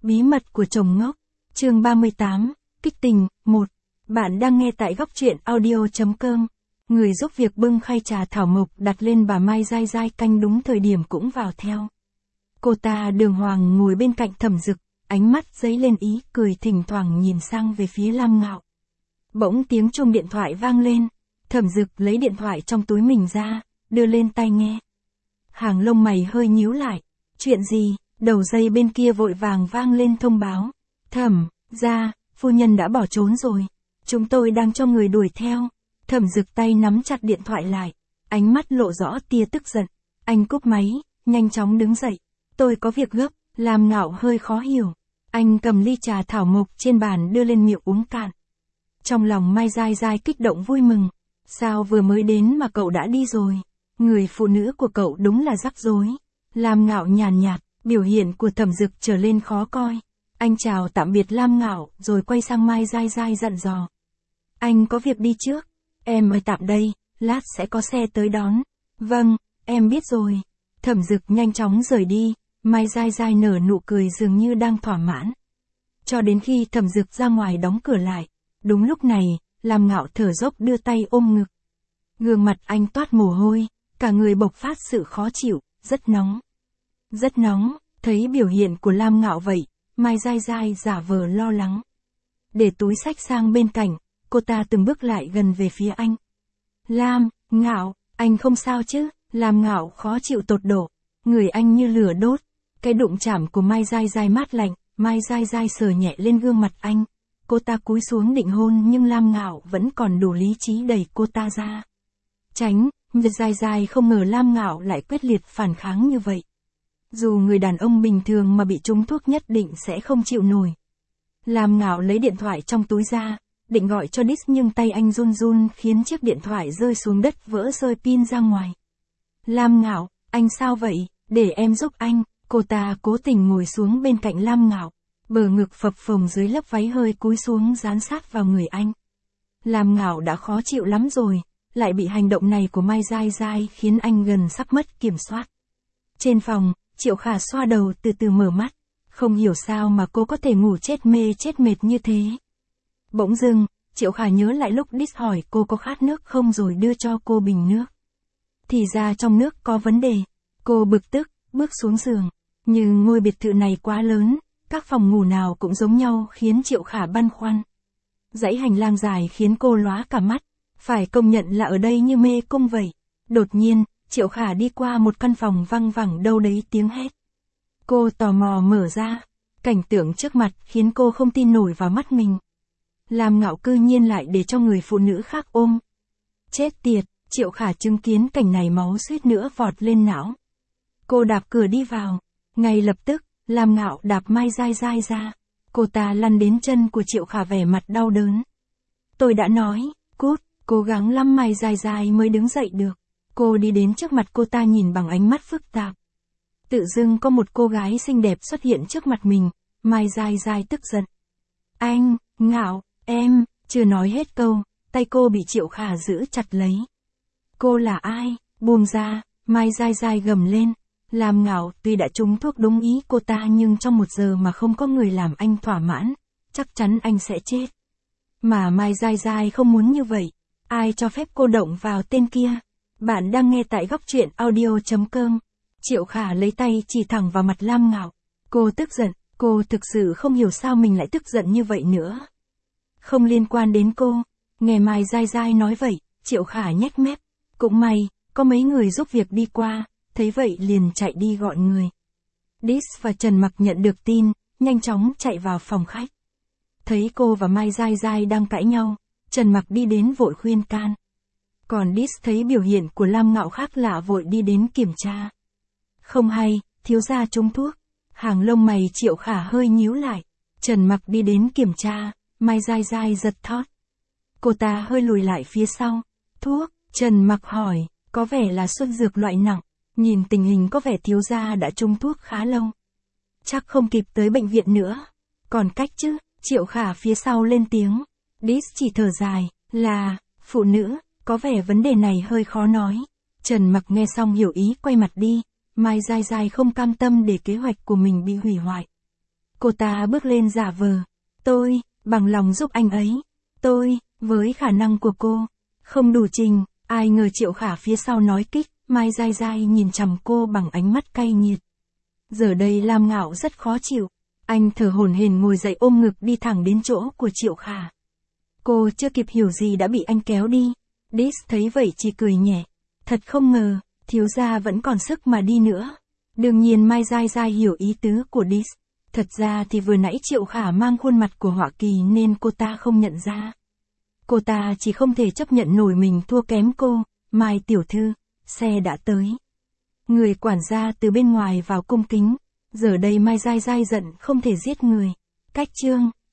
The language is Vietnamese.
Bí mật của chồng ngốc. Chương 38, kích tình, 1. Bạn đang nghe tại góc truyện audio.com. Người giúp việc bưng khay trà thảo mộc đặt lên bà Mai dai dai canh đúng thời điểm cũng vào theo. Cô ta đường hoàng ngồi bên cạnh Thẩm Dực, ánh mắt dấy lên ý cười thỉnh thoảng nhìn sang về phía Lam Ngạo. Bỗng tiếng chuông điện thoại vang lên, Thẩm Dực lấy điện thoại trong túi mình ra, đưa lên tai nghe. Hàng lông mày hơi nhíu lại, chuyện gì? Đầu dây bên kia vội vàng vang lên thông báo. Thẩm gia, phu nhân đã bỏ trốn rồi. Chúng tôi đang cho người đuổi theo. Thẩm Dực tay nắm chặt điện thoại lại, ánh mắt lộ rõ tia tức giận. Anh cúp máy, nhanh chóng đứng dậy. Tôi có việc gấp. Lam Ngạo hơi khó hiểu. Anh cầm ly trà thảo mộc trên bàn đưa lên miệng uống cạn. Trong lòng Mai dai dai kích động vui mừng. Sao vừa mới đến mà cậu đã đi rồi? Người phụ nữ của cậu đúng là rắc rối. Lam Ngạo nhàn nhạt. Biểu hiện của Thẩm Dực trở lên khó coi. Anh chào tạm biệt Lam Ngạo rồi quay sang Mai dai dai dặn dò. Anh có việc đi trước. Em ở tạm đây, lát sẽ có xe tới đón. Vâng, em biết rồi. Thẩm Dực nhanh chóng rời đi, Mai dai dai nở nụ cười dường như đang thỏa mãn. Cho đến khi Thẩm Dực ra ngoài đóng cửa lại. Đúng lúc này, Lam Ngạo thở dốc đưa tay ôm ngực. Gương mặt anh toát mồ hôi, cả người bộc phát sự khó chịu, rất nóng. Rất nóng, thấy biểu hiện của Lam Ngạo vậy, Mai dai dai giả vờ lo lắng. Để túi xách sang bên cạnh, cô ta từng bước lại gần về phía anh. Lam Ngạo, anh không sao chứ? Lam Ngạo khó chịu tột độ, người anh như lửa đốt. Cái đụng chạm của Mai dai dai mát lạnh, Mai dai dai sờ nhẹ lên gương mặt anh. Cô ta cúi xuống định hôn nhưng Lam Ngạo vẫn còn đủ lý trí đẩy cô ta ra. Tránh, dai dai không ngờ Lam Ngạo lại quyết liệt phản kháng như vậy. Dù người đàn ông bình thường mà bị trúng thuốc nhất định sẽ không chịu nổi. Lam Ngạo lấy điện thoại trong túi ra, định gọi cho Dis nhưng tay anh run run khiến chiếc điện thoại rơi xuống đất vỡ rơi pin ra ngoài. Lam Ngạo, anh sao vậy? Để em giúp anh. Cô ta cố tình ngồi xuống bên cạnh Lam Ngạo, bờ ngực phập phồng dưới lớp váy hơi cúi xuống dán sát vào người anh. Lam Ngạo đã khó chịu lắm rồi, lại bị hành động này của Mai dai dai khiến anh gần sắp mất kiểm soát. Trên phòng, Triệu Khả xoa đầu từ từ mở mắt, không hiểu sao mà cô có thể ngủ chết mê chết mệt như thế. Bỗng dưng, Triệu Khả nhớ lại lúc Dis hỏi cô có khát nước không rồi đưa cho cô bình nước. Thì ra trong nước có vấn đề. Cô bực tức, bước xuống giường. Nhưng ngôi biệt thự này quá lớn, các phòng ngủ nào cũng giống nhau khiến Triệu Khả băn khoăn. Dãy hành lang dài khiến cô lóa cả mắt, phải công nhận là ở đây như mê cung vậy. Đột nhiên, Triệu Khả đi qua một căn phòng văng vẳng đâu đấy tiếng hét. Cô tò mò mở ra, cảnh tượng trước mặt khiến cô không tin nổi vào mắt mình. Lam Ngạo cư nhiên lại để cho người phụ nữ khác ôm. Chết tiệt, Triệu Khả chứng kiến cảnh này máu suýt nữa vọt lên não. Cô đạp cửa đi vào, ngay lập tức, Lam Ngạo đạp Mai dai dai ra. Cô ta lăn đến chân của Triệu Khả vẻ mặt đau đớn. Tôi đã nói, cút, cố gắng lắm Mai dai dai mới đứng dậy được. Cô đi đến trước mặt cô ta nhìn bằng ánh mắt phức tạp. Tự dưng có một cô gái xinh đẹp xuất hiện trước mặt mình, Mai dai dai tức giận. Anh, Ngạo, em, chưa nói hết câu, tay cô bị Triệu Khả giữ chặt lấy. Cô là ai? Buông ra, Mai dai dai gầm lên. Lam Ngạo tuy đã trúng thuốc đúng ý cô ta nhưng trong 1 giờ mà không có người làm anh thỏa mãn, chắc chắn anh sẽ chết. Mà Mai dai dai không muốn như vậy, ai cho phép cô động vào tên kia? Bạn đang nghe tại góc truyện audio.com. Triệu Khả lấy tay chỉ thẳng vào mặt Lam Ngạo. Cô tức giận, cô thực sự không hiểu sao mình lại tức giận như vậy nữa. Không liên quan đến cô. Nghe Mai dai dai nói vậy, Triệu Khả nhếch mép. Cũng may, có mấy người giúp việc đi qua, thấy vậy liền chạy đi gọi người. Dis và Trần Mặc nhận được tin, nhanh chóng chạy vào phòng khách. Thấy cô và Mai dai dai đang cãi nhau, Trần Mặc đi đến vội khuyên can. Còn Dis thấy biểu hiện của Lam Ngạo khác lạ vội đi đến kiểm tra. Không hay, thiếu gia trúng thuốc. Hàng lông mày Triệu Khả hơi nhíu lại. Trần Mặc đi đến kiểm tra, Mai dai dai giật thót. Cô ta hơi lùi lại phía sau. Thuốc, Trần Mặc hỏi, có vẻ là xuân dược loại nặng. Nhìn tình hình có vẻ thiếu gia đã trúng thuốc khá lâu. Chắc không kịp tới bệnh viện nữa. Còn cách chứ? Triệu Khả phía sau lên tiếng. Dis chỉ thở dài, là, phụ nữ, có vẻ vấn đề này hơi khó nói. Trần Mặc nghe xong hiểu ý quay mặt đi. Mai dai dai không cam tâm để kế hoạch của mình bị hủy hoại. Cô ta bước lên giả vờ. Tôi, bằng lòng giúp anh ấy. Tôi, với khả năng của cô, không đủ trình. Ai ngờ Triệu Khả phía sau nói kích, Mai dai dai nhìn chằm cô bằng ánh mắt cay nghiệt. Giờ đây Lam Ngạo rất khó chịu. Anh thở hổn hển ngồi dậy ôm ngực đi thẳng đến chỗ của Triệu Khả. Cô chưa kịp hiểu gì đã bị anh kéo đi. Dis thấy vậy chỉ cười nhẹ. Thật không ngờ, thiếu gia vẫn còn sức mà đi nữa. Đương nhiên Mai dai dai hiểu ý tứ của Dis. Thật ra thì vừa nãy Triệu Khả mang khuôn mặt của Họa Kỳ nên cô ta không nhận ra. Cô ta chỉ không thể chấp nhận nổi mình thua kém cô. Mai tiểu thư, xe đã tới. Người quản gia từ bên ngoài vào cung kính. Giờ đây Mai dai dai giận không thể giết người. Cách chương